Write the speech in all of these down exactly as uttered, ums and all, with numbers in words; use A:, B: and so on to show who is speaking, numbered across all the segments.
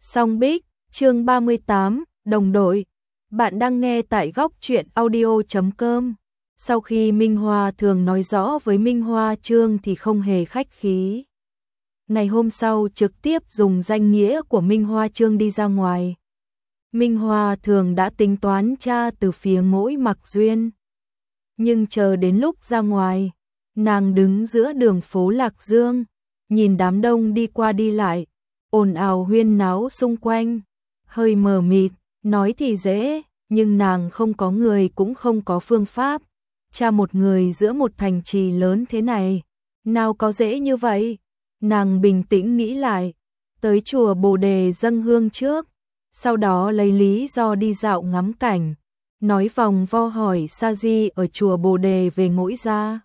A: Song Bích, chương ba mươi tám, đồng đội. Bạn đang nghe tại góc truyện audio chấm com. Sau khi Minh Hoa thường nói rõ với Minh Hoa Trương thì không hề khách khí. Ngày hôm sau trực tiếp dùng danh nghĩa của Minh Hoa Trương đi ra ngoài. Minh Hoa thường đã tính toán tra từ phía Ngỗi Mặc Duyên. Nhưng chờ đến lúc ra ngoài, nàng đứng giữa đường phố Lạc Dương, nhìn đám đông đi qua đi lại, ồn ào huyên náo xung quanh, hơi mờ mịt, nói thì dễ, nhưng nàng không có người cũng không có phương pháp. Tra một người giữa một thành trì lớn thế này, nào có dễ như vậy. Nàng bình tĩnh nghĩ lại, tới chùa Bồ Đề dâng hương trước, sau đó lấy lý do đi dạo ngắm cảnh, nói vòng vo hỏi Sa Di ở chùa Bồ Đề về Ngỗi Gia.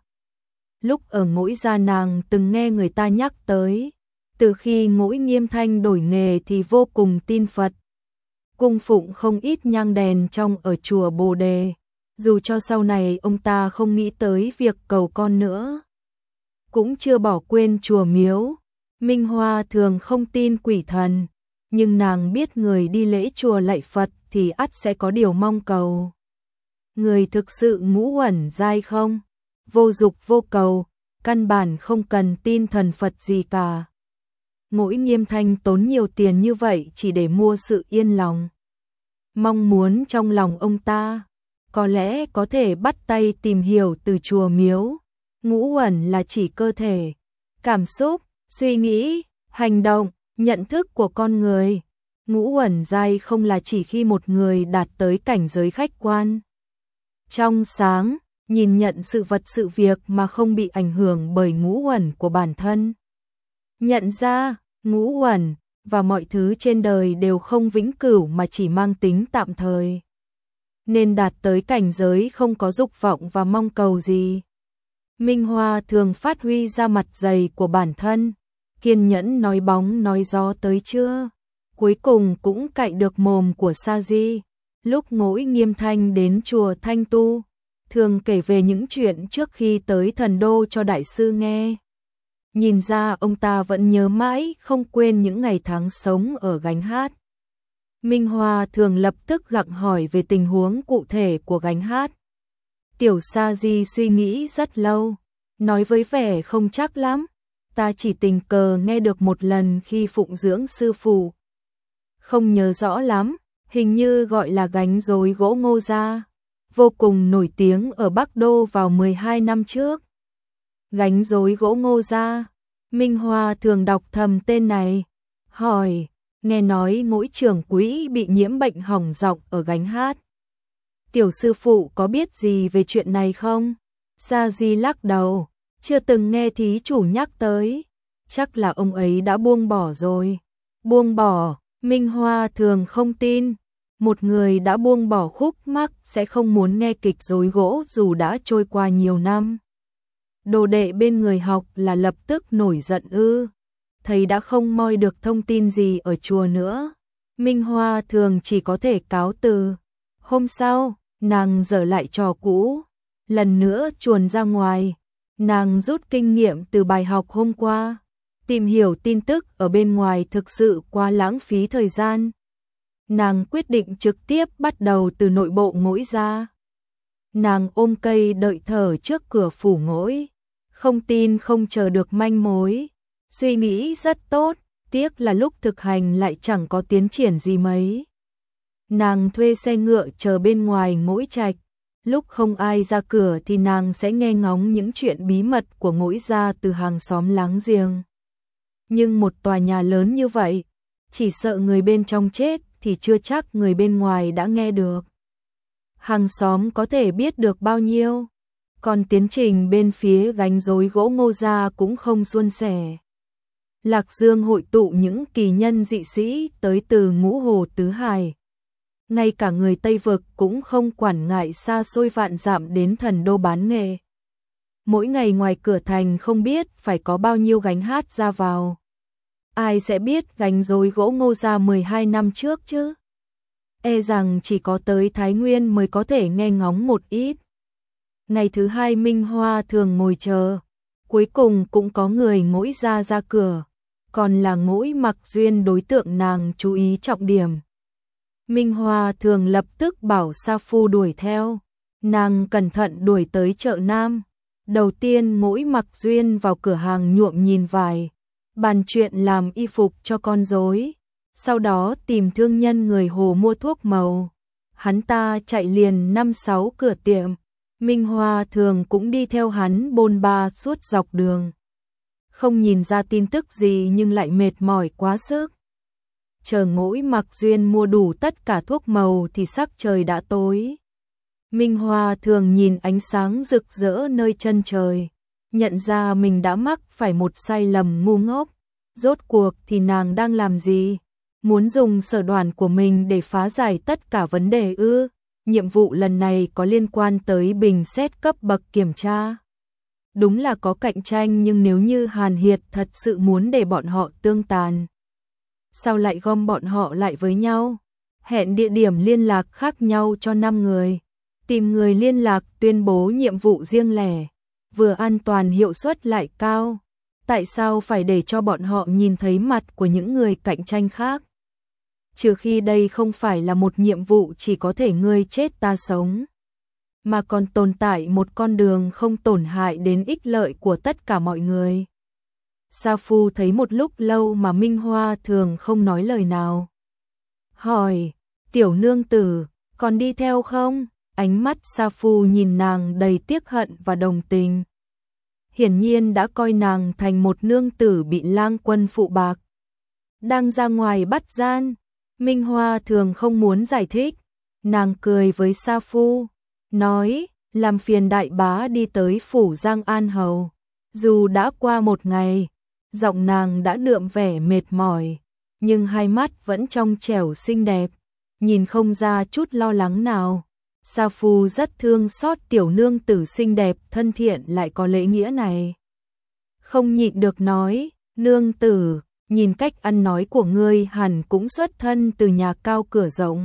A: Lúc ở Ngỗi Gia nàng từng nghe người ta nhắc tới, từ khi Ngỗi Nghiêm Thanh đổi nghề thì vô cùng tin Phật, cung phụng không ít nhang đèn trong ở chùa Bồ Đề, dù cho sau này ông ta không nghĩ tới việc cầu con nữa, cũng chưa bỏ quên chùa miếu. Minh Hoa thường không tin quỷ thần, nhưng nàng biết người đi lễ chùa lạy Phật thì ắt sẽ có điều mong cầu. Người thực sự ngũ uẩn giai không, vô dục vô cầu, căn bản không cần tin thần Phật gì cả. Ngỗi Nghiêm Thanh tốn nhiều tiền như vậy chỉ để mua sự yên lòng. Mong muốn trong lòng ông ta, có lẽ có thể bắt tay tìm hiểu từ chùa miếu. Ngũ uẩn là chỉ cơ thể, cảm xúc, suy nghĩ, hành động, nhận thức của con người. Ngũ uẩn giai không là chỉ khi một người đạt tới cảnh giới khách quan, trong sáng, nhìn nhận sự vật sự việc mà không bị ảnh hưởng bởi ngũ uẩn của bản thân. Nhận ra, ngũ uẩn và mọi thứ trên đời đều không vĩnh cửu mà chỉ mang tính tạm thời. Nên đạt tới cảnh giới không có dục vọng và mong cầu gì. Minh Hoa thường phát huy ra mặt dày của bản thân, kiên nhẫn nói bóng nói gió tới chưa. Cuối cùng cũng cạy được mồm của Sa Di. Lúc Ngỗi Nghiêm Thanh đến chùa Thanh Tu, thường kể về những chuyện trước khi tới thần đô cho đại sư nghe. Nhìn ra ông ta vẫn nhớ mãi không quên những ngày tháng sống ở Gánh Hát. Minh Hoa thường lập tức gặng hỏi về tình huống cụ thể của Gánh Hát. Tiểu Sa Di suy nghĩ rất lâu, nói với vẻ không chắc lắm, ta chỉ tình cờ nghe được một lần khi phụng dưỡng sư phụ. Không nhớ rõ lắm, hình như gọi là gánh rối gỗ Ngô Gia, vô cùng nổi tiếng ở Bắc Đô vào mười hai năm trước. Gánh rối gỗ Ngô Gia, Minh Hoa thường đọc thầm tên này, hỏi, nghe nói Ngỗi trưởng quỹ bị nhiễm bệnh hỏng giọng ở Gánh Hát. Tiểu sư phụ có biết gì về chuyện này không? Sa Di lắc đầu, chưa từng nghe thí chủ nhắc tới, chắc là ông ấy đã buông bỏ rồi. Buông bỏ, Minh Hoa thường không tin, một người đã buông bỏ khúc mắc sẽ không muốn nghe kịch rối gỗ dù đã trôi qua nhiều năm. Đồ đệ bên người học là lập tức nổi giận ư? Thầy đã không moi được thông tin gì ở chùa nữa. Minh Hoa thường chỉ có thể cáo từ. Hôm sau, nàng dở lại trò cũ, lần nữa chuồn ra ngoài. Nàng rút kinh nghiệm từ bài học hôm qua, tìm hiểu tin tức ở bên ngoài thực sự quá lãng phí thời gian. Nàng quyết định trực tiếp bắt đầu từ nội bộ Ngỗi Gia. Nàng ôm cây đợi thở trước cửa phủ Ngỗi, không tin không chờ được manh mối. Suy nghĩ rất tốt, tiếc là lúc thực hành lại chẳng có tiến triển gì mấy. Nàng thuê xe ngựa chờ bên ngoài Ngỗi Trạch, lúc không ai ra cửa thì nàng sẽ nghe ngóng những chuyện bí mật của Ngỗi Gia từ hàng xóm láng giềng. Nhưng một tòa nhà lớn như vậy, chỉ sợ người bên trong chết thì chưa chắc người bên ngoài đã nghe được. Hàng xóm có thể biết được bao nhiêu, còn tiến trình bên phía gánh rối gỗ Ngô Gia cũng không suôn sẻ. Lạc Dương hội tụ những kỳ nhân dị sĩ tới từ ngũ hồ tứ hải. Ngay cả người Tây Vực cũng không quản ngại xa xôi vạn dặm đến thần đô bán nghề. Mỗi ngày ngoài cửa thành không biết phải có bao nhiêu gánh hát ra vào. Ai sẽ biết gánh rối gỗ Ngô Gia mười hai năm trước chứ? E rằng chỉ có tới Thái Nguyên mới có thể nghe ngóng một ít. Ngày thứ hai Minh Hoa thường ngồi chờ, cuối cùng cũng có người Ngỗi Gia ra cửa. còn là Ngũi Mặc Duyên đối tượng nàng chú ý trọng điểm. Minh Hoa Thường lập tức bảo Sa Phu đuổi theo, nàng cẩn thận đuổi tới chợ Nam. Đầu tiên Ngũi Mặc Duyên vào cửa hàng nhuộm nhìn vải, bàn chuyện làm y phục cho con rối, sau đó tìm thương nhân người Hồ mua thuốc màu. Hắn ta chạy liền năm sáu cửa tiệm, Minh Hoa Thường cũng đi theo hắn bôn ba suốt dọc đường. Không nhìn ra tin tức gì nhưng lại mệt mỏi quá sức. Chờ Ngũi Mặc Duyên mua đủ tất cả thuốc màu thì sắc trời đã tối. Minh Hoa Thường nhìn ánh sáng rực rỡ nơi chân trời, nhận ra mình đã mắc phải một sai lầm ngu ngốc. Rốt cuộc thì nàng đang làm gì? Muốn dùng sở đoản của mình để phá giải tất cả vấn đề ư? Nhiệm vụ lần này có liên quan tới bình xét cấp bậc kiểm tra. Đúng là có cạnh tranh, nhưng nếu như Hàn Hiệt thật sự muốn để bọn họ tương tàn, sao lại gom bọn họ lại với nhau? Hẹn địa điểm liên lạc khác nhau cho năm người. Tìm người liên lạc tuyên bố nhiệm vụ riêng lẻ, vừa an toàn hiệu suất lại cao. Tại sao phải để cho bọn họ nhìn thấy mặt của những người cạnh tranh khác? Trừ khi đây không phải là một nhiệm vụ chỉ có thể ngươi chết ta sống, mà còn tồn tại một con đường không tổn hại đến ích lợi của tất cả mọi người. Sa Phu thấy một lúc lâu mà Minh Hoa Thường không nói lời nào. Hỏi, tiểu nương tử, còn đi theo không? Ánh mắt Sa Phu nhìn nàng đầy tiếc hận và đồng tình. Hiển nhiên đã coi nàng thành một nương tử bị lang quân phụ bạc, đang ra ngoài bắt gian. Minh Hoa Thường không muốn giải thích, nàng cười với Sa Phu, nói, làm phiền đại bá đi tới phủ Giang An Hầu. Dù đã qua một ngày, giọng nàng đã đượm vẻ mệt mỏi, nhưng hai mắt vẫn trong trẻo xinh đẹp, nhìn không ra chút lo lắng nào. Sa Phu rất thương xót tiểu nương tử xinh đẹp thân thiện lại có lễ nghĩa này. Không nhịn được nói, nương tử, nhìn cách ăn nói của ngươi hẳn cũng xuất thân từ nhà cao cửa rộng.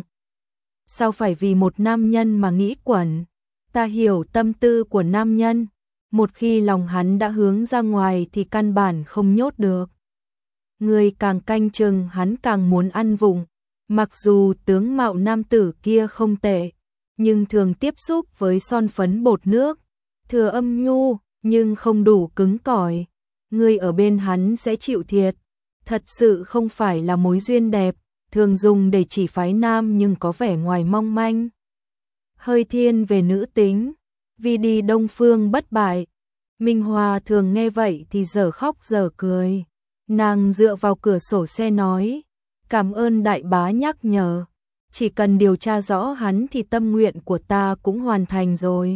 A: Sao phải vì một nam nhân mà nghĩ quẩn? Ta hiểu tâm tư của nam nhân, một khi lòng hắn đã hướng ra ngoài thì căn bản không nhốt được. Ngươi càng canh chừng hắn càng muốn ăn vụng. Mặc dù tướng mạo nam tử kia không tệ, nhưng thường tiếp xúc với son phấn bột nước, thừa âm nhu, nhưng không đủ cứng cỏi. Ngươi ở bên hắn sẽ chịu thiệt. Thật sự không phải là mối duyên đẹp, thường dùng để chỉ phái nam nhưng có vẻ ngoài mong manh. Hơi thiên về nữ tính, vì đi Đông Phương bất bại. Minh Hoa Thường nghe vậy thì dở khóc dở cười. Nàng dựa vào cửa sổ xe nói, cảm ơn đại bá nhắc nhở. Chỉ cần điều tra rõ hắn thì tâm nguyện của ta cũng hoàn thành rồi.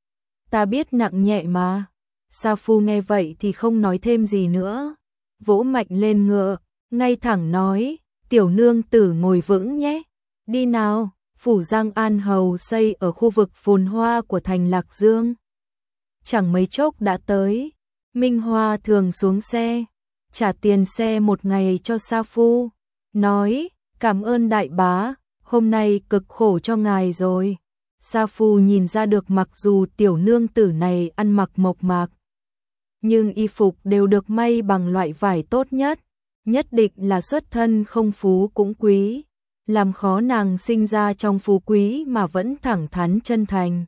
A: Ta biết nặng nhẹ mà. Sa Phu nghe vậy thì không nói thêm gì nữa, vỗ mạnh lên ngựa, ngay thẳng nói, tiểu nương tử ngồi vững nhé. Đi nào, phủ Giang An Hầu xây ở khu vực phồn hoa của thành Lạc Dương. Chẳng mấy chốc đã tới. Minh Hoa Thường xuống xe, trả tiền xe một ngày cho Sa Phu, nói, cảm ơn đại bá, hôm nay cực khổ cho ngài rồi. Sa Phu nhìn ra được mặc dù tiểu nương tử này ăn mặc mộc mạc, nhưng y phục đều được may bằng loại vải tốt nhất, nhất định là xuất thân không phú cũng quý, làm khó nàng sinh ra trong phú quý mà vẫn thẳng thắn chân thành.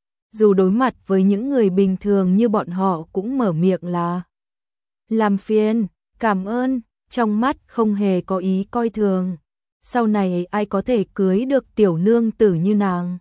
A: Dù đối mặt với những người bình thường như bọn họ cũng mở miệng là làm phiền, cảm ơn, trong mắt không hề có ý coi thường. Sau này ai có thể cưới được tiểu nương tử như nàng,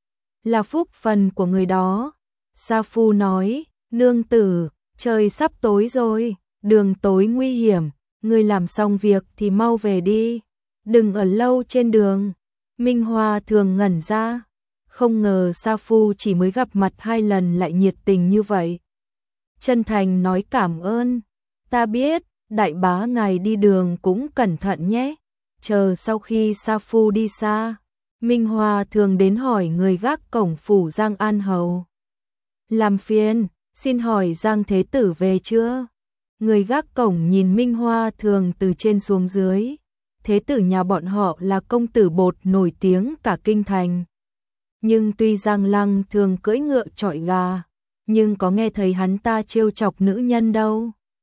A: là phúc phần của người đó. Sa Phu nói, nương tử, trời sắp tối rồi, đường tối nguy hiểm, ngươi làm xong việc thì mau về đi, đừng ở lâu trên đường. Minh Hoa Thường ngẩn ra, không ngờ Sa Phu chỉ mới gặp mặt hai lần lại nhiệt tình như vậy. Chân thành nói cảm ơn, ta biết, đại bá ngài đi đường cũng cẩn thận nhé. Chờ sau khi Sa Phu đi xa, Minh Hoa Thường đến hỏi người gác cổng phủ Giang An Hầu. Làm phiền, xin hỏi Giang Thế Tử về chưa? Người gác cổng nhìn Minh Hoa Thường từ trên xuống dưới. Thế tử nhà bọn họ là công tử bột nổi tiếng cả kinh thành. Nhưng tuy Giang Lăng thường cưỡi ngựa chọi gà, nhưng có nghe thấy hắn ta trêu chọc nữ nhân đâu.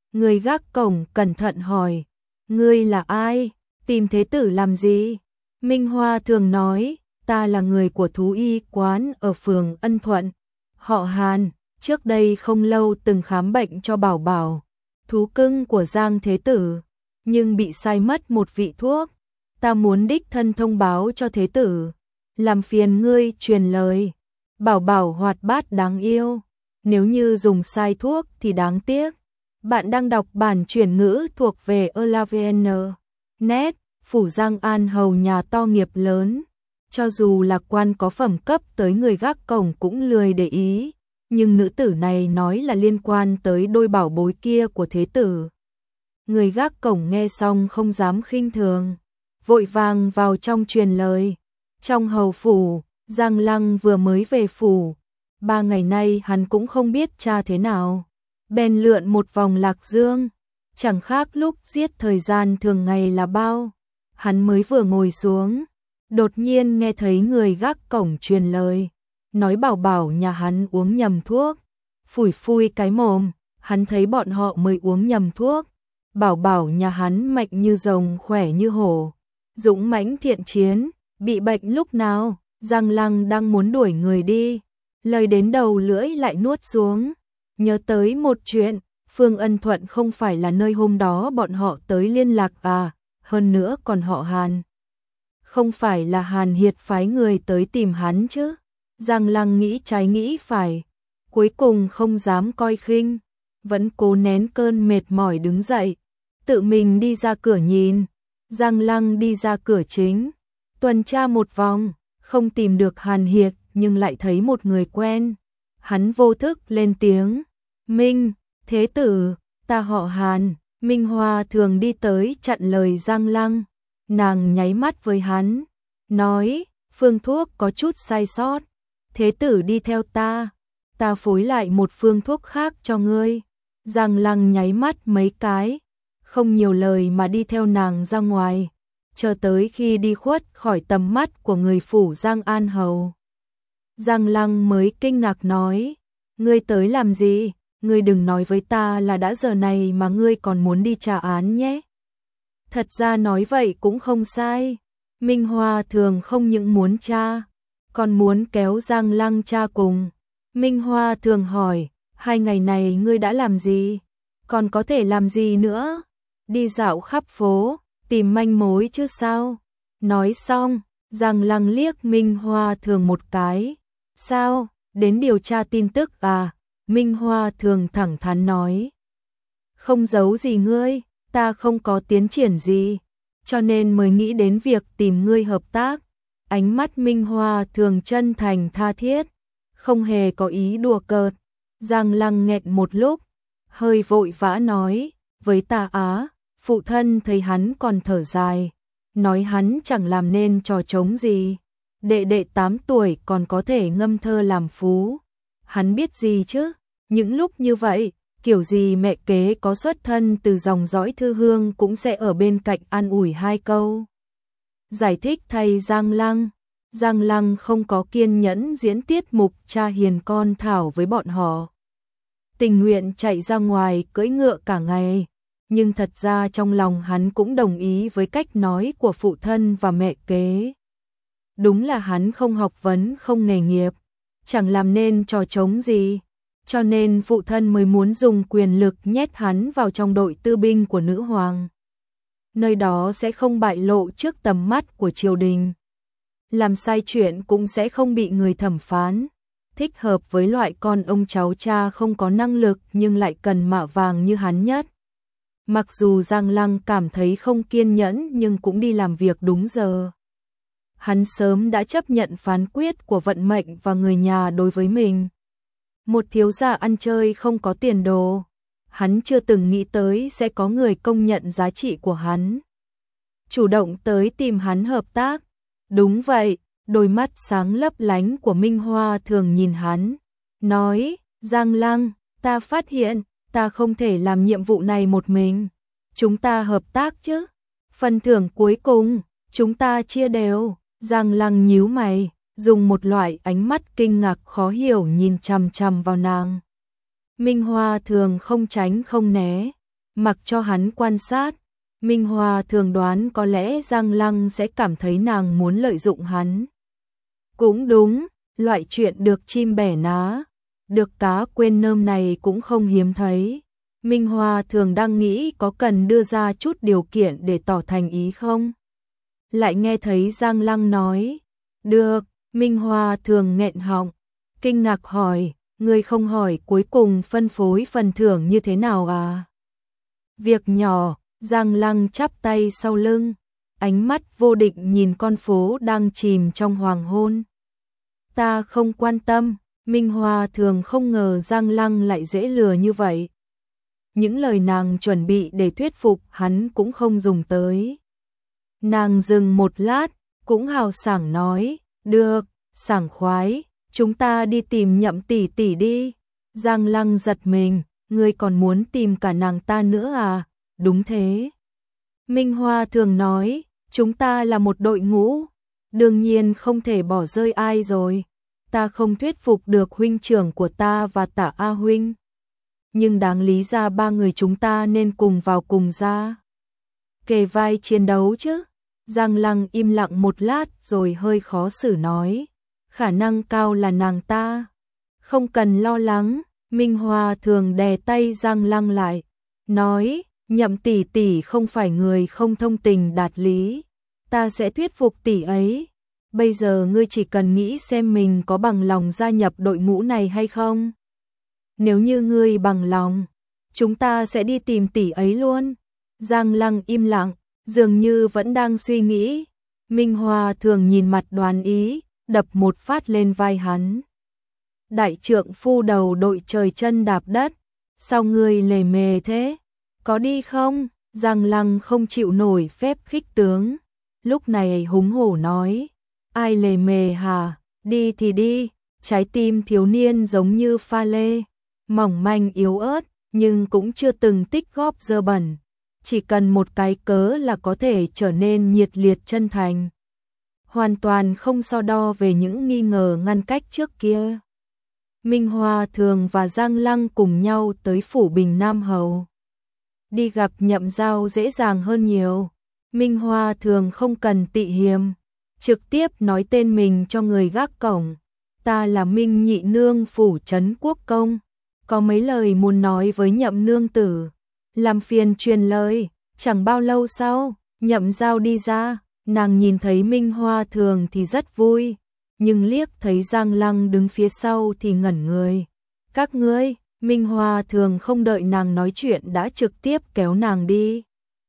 A: Người gác cổng cẩn thận hỏi, ngươi là ai, tìm thế tử làm gì? Minh Hoa thường nói, ta là người của thú y quán ở phường Ân Thuận, họ Hàn, trước đây không lâu từng khám bệnh cho Bảo Bảo, thú cưng của Giang Thế Tử, nhưng bị sai mất một vị thuốc. Ta muốn đích thân thông báo cho Thế Tử, làm phiền ngươi truyền lời. Bảo Bảo hoạt bát đáng yêu, nếu như dùng sai thuốc thì đáng tiếc. Bạn đang đọc bản chuyển ngữ thuộc về Elavn. Net, phủ Giang An Hầu nhà to nghiệp lớn. Cho dù là quan có phẩm cấp tới người gác cổng cũng lười để ý, nhưng nữ tử này nói là liên quan tới đôi bảo bối kia của Thế Tử. Người gác cổng nghe xong không dám khinh thường, vội vàng vào trong truyền lời. Trong hầu phủ, Giang Lăng vừa mới về phủ, ba ngày nay hắn cũng không biết cha thế nào. Bèn lượn một vòng Lạc Dương, chẳng khác lúc giết thời gian thường ngày là bao. Hắn mới vừa ngồi xuống, đột nhiên nghe thấy người gác cổng truyền lời, nói Bảo Bảo nhà hắn uống nhầm thuốc. Phủi phui cái mồm, hắn thấy bọn họ mới uống nhầm thuốc. Bảo Bảo nhà hắn mạnh như rồng khỏe như hổ, dũng mãnh thiện chiến, bị bệnh lúc nào? Giang Lăng đang muốn đuổi người đi, lời đến đầu lưỡi lại nuốt xuống. Nhớ tới một chuyện, Phương Ân Thuận không phải là nơi hôm đó bọn họ tới liên lạc à, hơn nữa còn họ Hàn. Không phải là Hàn Hiệt phái người tới tìm hắn chứ? Giang Lăng nghĩ trái nghĩ phải, cuối cùng không dám coi khinh, vẫn cố nén cơn mệt mỏi đứng dậy, tự mình đi ra cửa nhìn. Giang Lăng đi ra cửa chính, tuần tra một vòng, không tìm được Hàn Hiệt nhưng lại thấy một người quen. Hắn vô thức lên tiếng, Minh, Thế Tử, ta họ Hàn. Minh Hoa thường đi tới chặn lời Giang Lăng, nàng nháy mắt với hắn, nói, phương thuốc có chút sai sót, Thế Tử đi theo ta, ta phối lại một phương thuốc khác cho ngươi. Giang Lăng nháy mắt mấy cái, không nhiều lời mà đi theo nàng ra ngoài, chờ tới khi đi khuất khỏi tầm mắt của người phủ Giang An Hầu. Giang Lăng mới kinh ngạc nói, ngươi tới làm gì? Ngươi đừng nói với ta là đã giờ này mà ngươi còn muốn đi tra án nhé. Thật ra nói vậy cũng không sai. Minh Hoa thường không những muốn tra, còn muốn kéo Giang Lăng tra cùng. Minh Hoa thường hỏi, hai ngày này ngươi đã làm gì? Còn có thể làm gì nữa? Đi dạo khắp phố, tìm manh mối chứ sao? Nói xong, Giang Lăng liếc Minh Hoa thường một cái. Sao? Đến điều tra tin tức à? Minh Hoa thường thẳng thắn nói, không giấu gì ngươi, ta không có tiến triển gì, cho nên mới nghĩ đến việc tìm ngươi hợp tác. Ánh mắt Minh Hoa thường chân thành tha thiết, không hề có ý đùa cợt. Giang Lăng nghẹn một lúc, hơi vội vã nói, với ta á, phụ thân thấy hắn còn thở dài, nói hắn chẳng làm nên trò trống gì, đệ đệ tám tuổi còn có thể ngâm thơ làm phú. Hắn biết gì chứ? Những lúc như vậy, kiểu gì mẹ kế có xuất thân từ dòng dõi Thư Hương cũng sẽ ở bên cạnh an ủi hai câu. Giải thích thay Giang Lăng, Giang Lăng không có kiên nhẫn diễn tiết mục cha hiền con thảo với bọn họ. Tình nguyện chạy ra ngoài cưỡi ngựa cả ngày, nhưng thật ra trong lòng hắn cũng đồng ý với cách nói của phụ thân và mẹ kế. Đúng là hắn không học vấn không nghề nghiệp, chẳng làm nên trò trống gì. Cho nên phụ thân mới muốn dùng quyền lực nhét hắn vào trong đội tư binh của nữ hoàng. Nơi đó sẽ không bại lộ trước tầm mắt của triều đình. Làm sai chuyện cũng sẽ không bị người thẩm phán. Thích hợp với loại con ông cháu cha không có năng lực nhưng lại cần mạ vàng như hắn nhất. Mặc dù Giang Lăng cảm thấy không kiên nhẫn nhưng cũng đi làm việc đúng giờ. Hắn sớm đã chấp nhận phán quyết của vận mệnh và người nhà đối với mình. Một thiếu gia ăn chơi không có tiền đồ, hắn chưa từng nghĩ tới sẽ có người công nhận giá trị của hắn. Chủ động tới tìm hắn hợp tác. Đúng vậy, đôi mắt sáng lấp lánh của Minh Hoa thường nhìn hắn, nói, Giang Lăng, ta phát hiện, ta không thể làm nhiệm vụ này một mình. Chúng ta hợp tác chứ? Phần thưởng cuối cùng, chúng ta chia đều. Giang Lăng nhíu mày, dùng một loại ánh mắt kinh ngạc khó hiểu nhìn chằm chằm vào nàng. Minh Hoa thường không tránh không né, mặc cho hắn quan sát. Minh Hoa thường đoán có lẽ Giang Lăng sẽ cảm thấy nàng muốn lợi dụng hắn. Cũng đúng, loại chuyện được chim bẻ ná, được cá quên nơm này cũng không hiếm thấy. Minh Hoa thường đang nghĩ có cần đưa ra chút điều kiện để tỏ thành ý không? Lại nghe thấy Giang Lăng nói, được. Minh Hoa thường nghẹn họng, kinh ngạc hỏi, ngươi không hỏi cuối cùng phân phối phần thưởng như thế nào à? Việc nhỏ. Giang Lăng chắp tay sau lưng, ánh mắt vô định nhìn con phố đang chìm trong hoàng hôn. Ta không quan tâm. Minh Hoa thường không ngờ Giang Lăng lại dễ lừa như vậy. Những lời nàng chuẩn bị để thuyết phục hắn cũng không dùng tới. Nàng dừng một lát, cũng hào sảng nói, được, sảng khoái, chúng ta đi tìm Nhậm tỷ tỷ đi. Giang Lăng giật mình, ngươi còn muốn tìm cả nàng ta nữa à? Đúng thế. Minh Hoa thường nói, chúng ta là một đội ngũ, đương nhiên không thể bỏ rơi ai rồi. Ta không thuyết phục được huynh trưởng của ta và Tả A huynh, nhưng đáng lý ra ba người chúng ta nên cùng vào cùng ra, kề vai chiến đấu chứ. Giang Lăng im lặng một lát rồi hơi khó xử nói, khả năng cao là nàng ta. Không cần lo lắng. Minh Hoa thường đè tay Giang Lăng lại, nói, Nhậm tỷ tỷ không phải người không thông tình đạt lý, ta sẽ thuyết phục tỷ ấy. Bây giờ ngươi chỉ cần nghĩ xem mình có bằng lòng gia nhập đội ngũ này hay không. Nếu như ngươi bằng lòng, chúng ta sẽ đi tìm tỷ ấy luôn. Giang Lăng im lặng, dường như vẫn đang suy nghĩ. Minh Hoa thường nhìn mặt đoán ý, đập một phát lên vai hắn. Đại trượng phu đầu đội trời chân đạp đất, sao ngươi lề mề thế? Có đi không? Giang Lăng không chịu nổi phép khích tướng. Lúc này húng hổ nói, ai lề mề hả? Đi thì đi. Trái tim thiếu niên giống như pha lê, mỏng manh yếu ớt, nhưng cũng chưa từng tích góp dơ bẩn. Chỉ cần một cái cớ là có thể trở nên nhiệt liệt chân thành. Hoàn toàn không so đo về những nghi ngờ ngăn cách trước kia. Minh Hoa thường và Giang Lăng cùng nhau tới phủ Bình Nam Hầu. Đi gặp Nhậm Giao dễ dàng hơn nhiều. Minh Hoa thường không cần tị hiềm, trực tiếp nói tên mình cho người gác cổng. Ta là Minh nhị nương phủ trấn Quốc công, có mấy lời muốn nói với Nhậm nương tử. Làm phiền truyền lời. Chẳng bao lâu sau, Nhậm Giao đi ra, nàng nhìn thấy Minh Hoa thường thì rất vui, nhưng liếc thấy Giang Lăng đứng phía sau thì ngẩn người. Các ngươi. Minh Hoa thường không đợi nàng nói chuyện đã trực tiếp kéo nàng đi.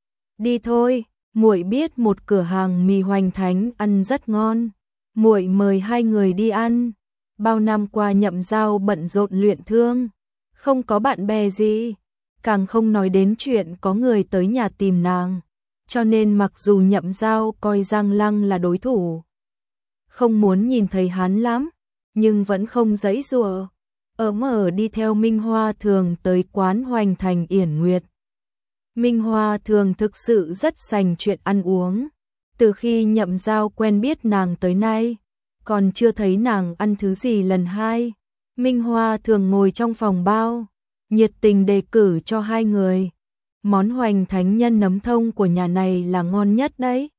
A: Đi thôi, muội biết một cửa hàng mì Hoành Thánh ăn rất ngon, muội mời hai người đi ăn. Bao năm qua Nhậm Giao bận rộn luyện thương, không có bạn bè gì, càng không nói đến chuyện có người tới nhà tìm nàng, cho nên mặc dù Nhậm Giao coi Giang Lăng là đối thủ, không muốn nhìn thấy hắn lắm, nhưng vẫn không giãy giụa, ấm ở đi theo Minh Hoa thường tới quán Hoành Thành Yển Nguyệt. Minh Hoa thường thực sự rất sành chuyện ăn uống, từ khi Nhậm Giao quen biết nàng tới nay, còn chưa thấy nàng ăn thứ gì lần hai. Minh Hoa thường ngồi trong phòng bao, nhiệt tình đề cử cho hai người. Món Hoành Thánh nhân nấm thông của nhà này là ngon nhất đấy.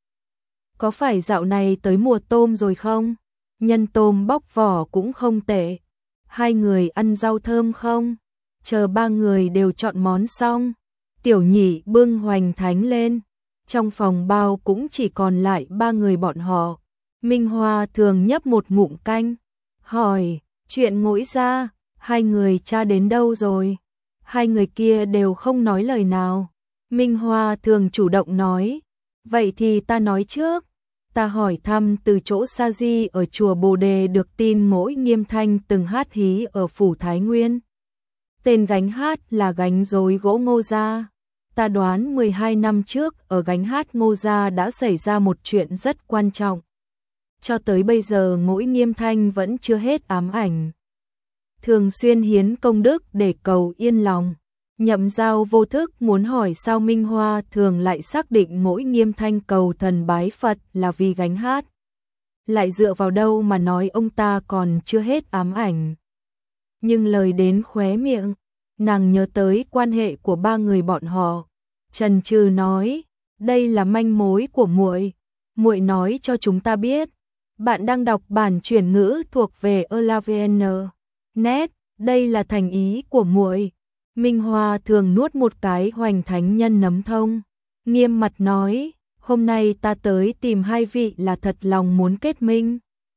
A: Có phải dạo này tới mùa tôm rồi không? Nhân tôm bóc vỏ cũng không tệ. Hai người ăn rau thơm không? Chờ ba người đều chọn món xong, Tiểu Nhị bưng Hoành Thánh lên. Trong phòng bao cũng chỉ còn lại ba người bọn họ. Minh Hoa thường nhấp một ngụm canh, hỏi, chuyện Ngũi Gia, hai người cha đến đâu rồi? Hai người kia đều không nói lời nào. Minh Hoa thường chủ động nói, vậy thì ta nói trước. Ta hỏi thăm từ chỗ Sa Di ở chùa Bồ Đề được tin Ngũi Nghiêm Thanh từng hát hí ở phủ Thái Nguyên. Tên gánh hát là gánh rối gỗ Ngô Gia. Ta đoán mười hai năm trước ở gánh hát Ngô Gia đã xảy ra một chuyện rất quan trọng. Cho tới bây giờ Ngũi Nghiêm Thanh vẫn chưa hết ám ảnh. Thường xuyên hiến công đức để cầu yên lòng. Nhậm Giao vô thức muốn hỏi sao Minh Hoa thường lại xác định Ngũi Nghiêm Thanh cầu thần bái Phật là vì gánh hát. Lại dựa vào đâu mà nói ông ta còn chưa hết ám ảnh. Nhưng lời đến khóe miệng, nàng nhớ tới quan hệ của ba người bọn họ, chần chừ nói, đây là manh mối của muội, muội nói cho chúng ta biết. Bạn đang đọc bản chuyển ngữ thuộc về elavn chấm net, đây là thành ý của muội. Minh Hoa thường nuốt một cái hoành thánh nhân nấm thông, nghiêm mặt nói, hôm nay ta tới tìm hai vị là thật lòng muốn kết minh.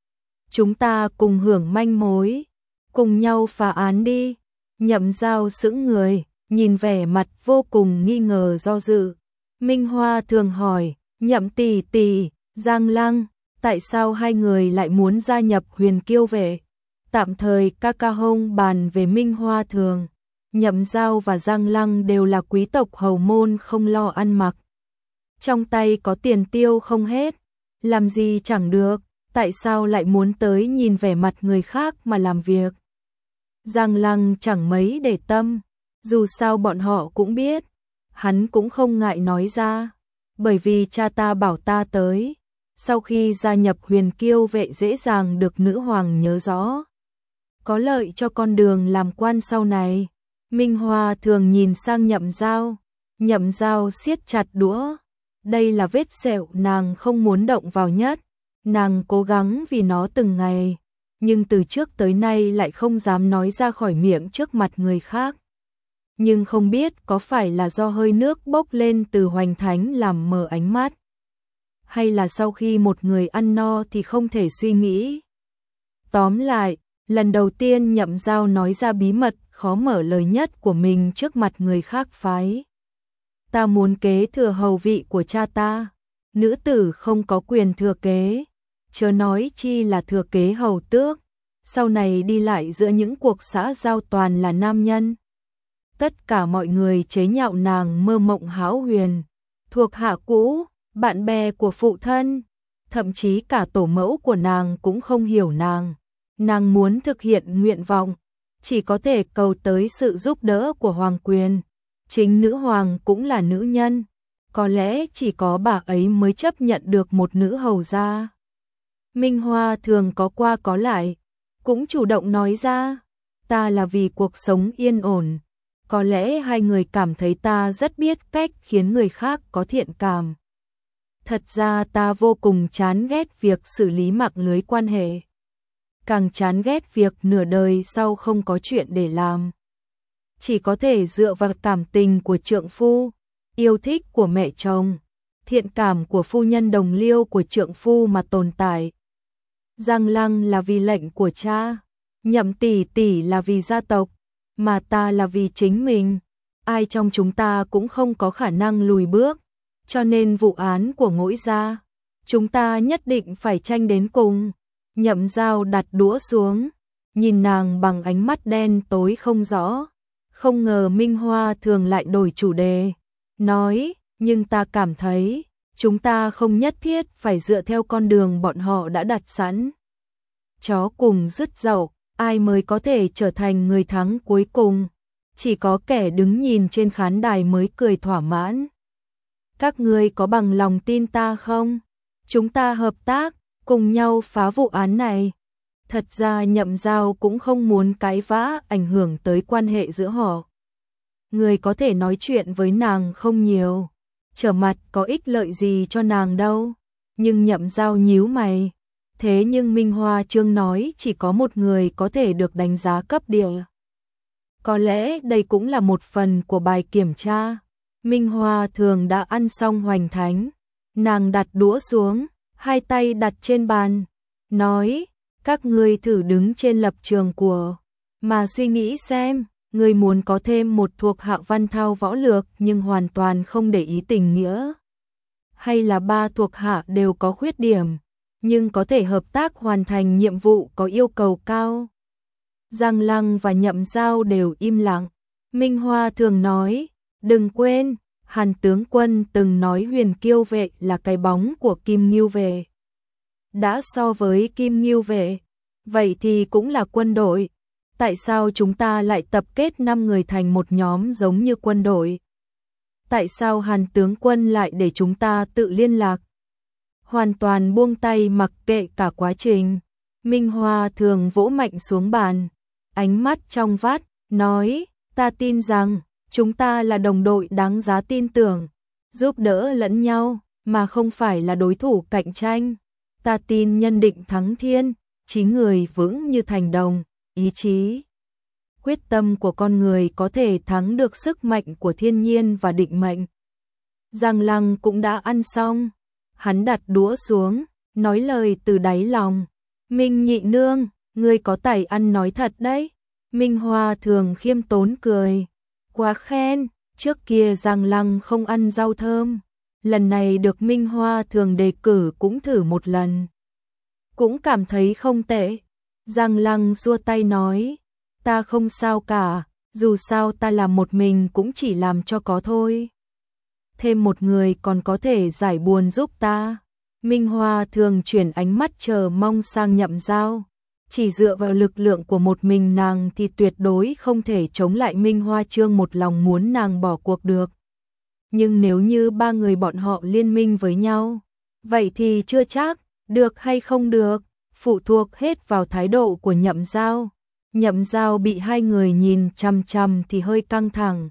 A: Chúng ta cùng hưởng manh mối, cùng nhau phá án đi. Nhậm Giao sững người, nhìn vẻ mặt vô cùng nghi ngờ do dự. Minh Hoa thường hỏi, Nhậm tỷ tỷ, Giang Lăng, tại sao hai người lại muốn gia nhập Huyền Kiêu vệ? Tạm thời ca ca hông bàn về Minh Hoa thường. Nhậm Giao và Giang Lăng đều là quý tộc hầu môn không lo ăn mặc. Trong tay có tiền tiêu không hết, làm gì chẳng được, tại sao lại muốn tới nhìn vẻ mặt người khác mà làm việc? Giang Lăng chẳng mấy để tâm, dù sao bọn họ cũng biết, hắn cũng không ngại nói ra, bởi vì cha ta bảo ta tới, sau khi gia nhập Huyền Kiêu vệ dễ dàng được nữ hoàng nhớ rõ, có lợi cho con đường làm quan sau này. Minh Hoa thường nhìn sang Nhậm Giao, Nhậm Giao siết chặt đũa, đây là vết sẹo nàng không muốn động vào nhất, nàng cố gắng vì nó từng ngày, nhưng từ trước tới nay lại không dám nói ra khỏi miệng trước mặt người khác. Nhưng không biết có phải là do hơi nước bốc lên từ hoành thánh làm mờ ánh mắt, hay là sau khi một người ăn no thì không thể suy nghĩ. Tóm lại, lần đầu tiên Nhậm Giao nói ra bí mật khó mở lời nhất của mình trước mặt người khác phái. Ta muốn kế thừa hầu vị của cha ta, nữ tử không có quyền thừa kế, chớ nói chi là thừa kế hầu tước, sau này đi lại giữa những cuộc xã giao toàn là nam nhân. Tất cả mọi người chế nhạo nàng mơ mộng hão huyền, thuộc hạ cũ, bạn bè của phụ thân, thậm chí cả tổ mẫu của nàng cũng không hiểu nàng. Nàng muốn thực hiện nguyện vọng, chỉ có thể cầu tới sự giúp đỡ của hoàng quyền. Chính nữ hoàng cũng là nữ nhân, có lẽ chỉ có bà ấy mới chấp nhận được một nữ hầu gia. Minh Hoa thường có qua có lại, cũng chủ động nói ra, ta là vì cuộc sống yên ổn. Có lẽ hai người cảm thấy ta rất biết cách khiến người khác có thiện cảm. Thật ra ta vô cùng chán ghét việc xử lý mạng lưới quan hệ. Càng chán ghét việc nửa đời sau không có chuyện để làm. Chỉ có thể dựa vào cảm tình của trượng phu, yêu thích của mẹ chồng, thiện cảm của phu nhân đồng liêu của trượng phu mà tồn tại. Giang Lăng là vì lệnh của cha, Nhậm tỷ tỷ là vì gia tộc, mà ta là vì chính mình. Ai trong chúng ta cũng không có khả năng lùi bước, cho nên vụ án của Ngũi gia, chúng ta nhất định phải tranh đến cùng. Nhậm Giao đặt đũa xuống, nhìn nàng bằng ánh mắt đen tối không rõ. Không ngờ Minh Hoa thường lại đổi chủ đề, nói, nhưng ta cảm thấy, chúng ta không nhất thiết phải dựa theo con đường bọn họ đã đặt sẵn. Chó cùng dứt dậu, ai mới có thể trở thành người thắng cuối cùng, chỉ có kẻ đứng nhìn trên khán đài mới cười thỏa mãn. Các ngươi có bằng lòng tin ta không? Chúng ta hợp tác, cùng nhau phá vụ án này. Thật ra Nhậm Giao cũng không muốn cãi vã ảnh hưởng tới quan hệ giữa họ. Người có thể nói chuyện với nàng không nhiều, trở mặt có ích lợi gì cho nàng đâu. Nhưng Nhậm Giao nhíu mày. Thế nhưng Minh Hoa Trương nói chỉ có một người có thể được đánh giá cấp địa. Có lẽ đây cũng là một phần của bài kiểm tra. Minh Hoa thường đã ăn xong hoành thánh. Nàng đặt đũa xuống, hai tay đặt trên bàn, nói, các ngươi thử đứng trên lập trường của, mà suy nghĩ xem, ngươi muốn có thêm một thuộc hạ văn thao võ lược nhưng hoàn toàn không để ý tình nghĩa. Hay là ba thuộc hạ đều có khuyết điểm, nhưng có thể hợp tác hoàn thành nhiệm vụ có yêu cầu cao. Giang Lăng và Nhậm Giao đều im lặng. Minh Hoa thường nói, đừng quên, Hàn tướng quân từng nói Huyền Kiêu vệ là cái bóng của Kim Ngưu vệ. Đã so với Kim Ngưu vệ, vậy thì cũng là quân đội. Tại sao chúng ta lại tập kết năm người thành một nhóm giống như quân đội? Tại sao Hàn tướng quân lại để chúng ta tự liên lạc? Hoàn toàn buông tay mặc kệ cả quá trình. Minh Hoa thường vỗ mạnh xuống bàn, ánh mắt trong vắt, nói, Ta tin rằng, chúng ta là đồng đội đáng giá tin tưởng, giúp đỡ lẫn nhau, mà không phải là đối thủ cạnh tranh. Ta tin nhân định thắng thiên, chí người vững như thành đồng, ý chí, quyết tâm của con người có thể thắng được sức mạnh của thiên nhiên và định mệnh. Giang Lăng cũng đã ăn xong, hắn đặt đũa xuống, nói lời từ đáy lòng. Minh nhị nương, ngươi có tài ăn nói thật đấy. Minh Hoa thường khiêm tốn cười. Quá khen, trước kia Giang Lăng không ăn rau thơm. Lần này được Minh Hoa thường đề cử cũng thử một lần. Cũng cảm thấy không tệ. Giang Lăng xua tay nói, ta không sao cả, dù sao ta làm một mình cũng chỉ làm cho có thôi. Thêm một người còn có thể giải buồn giúp ta. Minh Hoa thường chuyển ánh mắt chờ mong sang Nhậm Giao. Chỉ dựa vào lực lượng của một mình nàng thì tuyệt đối không thể chống lại Minh Hoa Trương một lòng muốn nàng bỏ cuộc được. Nhưng nếu như ba người bọn họ liên minh với nhau, vậy thì chưa chắc, được hay không được, phụ thuộc hết vào thái độ của Nhậm Giao. Nhậm Giao bị hai người nhìn chằm chằm thì hơi căng thẳng.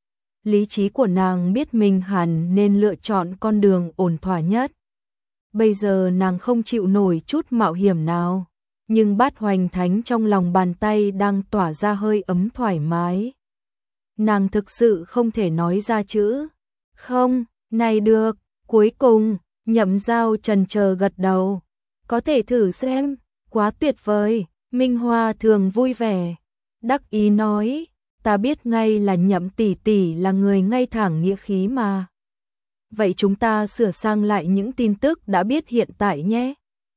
A: Lý trí của nàng biết mình hẳn nên lựa chọn con đường ổn thỏa nhất. Bây giờ nàng không chịu nổi chút mạo hiểm nào, nhưng bát hoành thánh trong lòng bàn tay đang tỏa ra hơi ấm thoải mái. Nàng thực sự không thể nói ra chữ không, này được, cuối cùng, Nhậm Giao chần chờ gật đầu. Có thể thử xem, quá tuyệt vời, Minh Hoa thường vui vẻ, đắc ý nói, ta biết ngay là Nhậm tỷ tỷ là người ngay thẳng nghĩa khí mà. Vậy chúng ta sửa sang lại những tin tức đã biết hiện tại nhé.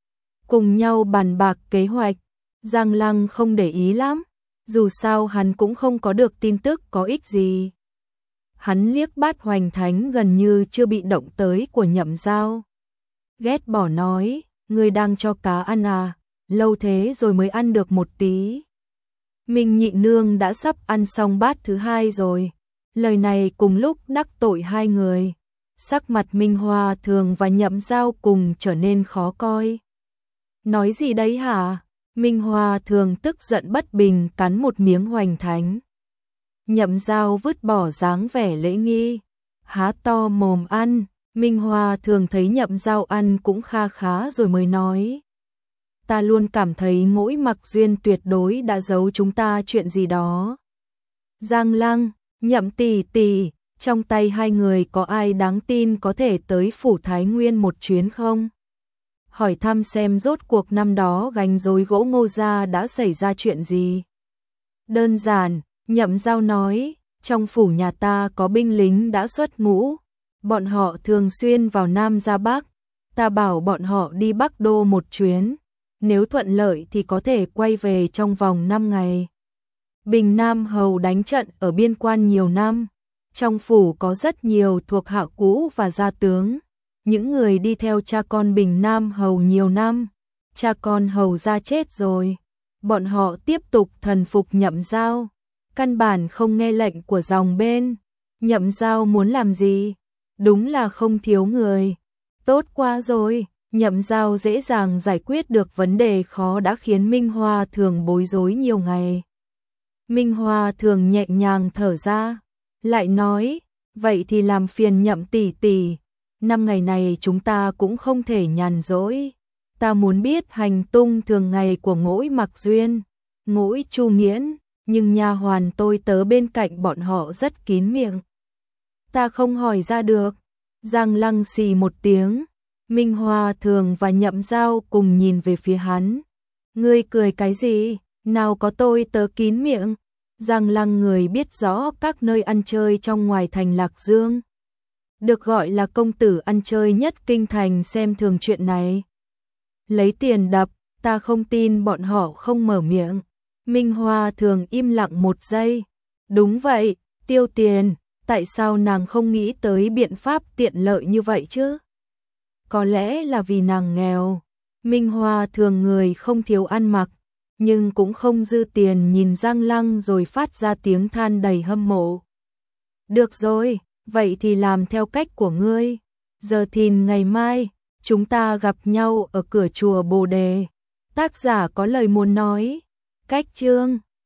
A: Cùng nhau bàn bạc kế hoạch, Giang Lăng không để ý lắm, dù sao hắn cũng không có được tin tức có ích gì. Hắn liếc bát hoành thánh gần như chưa bị động tới của Nhậm Giao. Ghét bỏ nói, ngươi đang cho cá ăn à, lâu thế rồi mới ăn được một tí. Minh nhị nương đã sắp ăn xong bát thứ hai rồi. Lời này cùng lúc đắc tội hai người. Sắc mặt Minh Hoa thường và Nhậm Giao cùng trở nên khó coi. Nói gì đấy hả? Minh Hoa thường tức giận bất bình cắn một miếng hoành thánh. Nhậm Giao vứt bỏ dáng vẻ lễ nghi, há to mồm ăn. Minh Hoa thường thấy Nhậm Giao ăn cũng kha khá rồi mới nói. Ta luôn cảm thấy Ngũi Mặc Duyên tuyệt đối đã giấu chúng ta chuyện gì đó. Giang Lăng, Nhậm tỷ tỷ, trong tay hai người có ai đáng tin có thể tới phủ Thái Nguyên một chuyến không? Hỏi thăm xem rốt cuộc năm đó gánh rối gỗ Ngô gia đã xảy ra chuyện gì. Đơn giản, Nhậm Giao nói, trong phủ nhà ta có binh lính đã xuất ngũ, bọn họ thường xuyên vào Nam ra Bắc, ta bảo bọn họ đi Bắc Đô một chuyến, nếu thuận lợi thì có thể quay về trong vòng năm ngày. Bình Nam Hầu đánh trận ở biên quan nhiều năm, trong phủ có rất nhiều thuộc hạ cũ và gia tướng, những người đi theo cha con Bình Nam Hầu nhiều năm, cha con Hầu gia chết rồi, bọn họ tiếp tục thần phục Nhậm Giao, căn bản không nghe lệnh của dòng bên. Nhậm Giao muốn làm gì? Đúng là không thiếu người. Tốt quá rồi, Nhậm Giao dễ dàng giải quyết được vấn đề khó đã khiến Minh Hoa thường bối rối nhiều ngày. Minh Hoa thường nhẹ nhàng thở ra, lại nói, vậy thì làm phiền Nhậm tỷ tỷ, năm ngày này chúng ta cũng không thể nhàn rỗi. Ta muốn biết hành tung thường ngày của Ngũi Mặc Duyên, Ngũi Chu Nghiễn, nhưng nha hoàn tôi tớ bên cạnh bọn họ rất kín miệng. Ta không hỏi ra được. Giang Lăng xì một tiếng, Minh Hoa thường và Nhậm Giao cùng nhìn về phía hắn. Ngươi cười cái gì? Nào có tôi tớ kín miệng. Giang Lăng người biết rõ các nơi ăn chơi trong ngoài thành Lạc Dương. Được gọi là công tử ăn chơi nhất kinh thành xem thường chuyện này. Lấy tiền đập, ta không tin bọn họ không mở miệng. Minh Hoa thường im lặng một giây. Đúng vậy, tiêu tiền, tại sao nàng không nghĩ tới biện pháp tiện lợi như vậy chứ? Có lẽ là vì nàng nghèo. Minh Hoa thường người không thiếu ăn mặc, nhưng cũng không dư tiền, nhìn Giang Lăng rồi phát ra tiếng than đầy hâm mộ. Được rồi, vậy thì làm theo cách của ngươi. Giờ thìn ngày mai, chúng ta gặp nhau ở cửa chùa Bồ Đề. Tác giả có lời muốn nói. Cách chương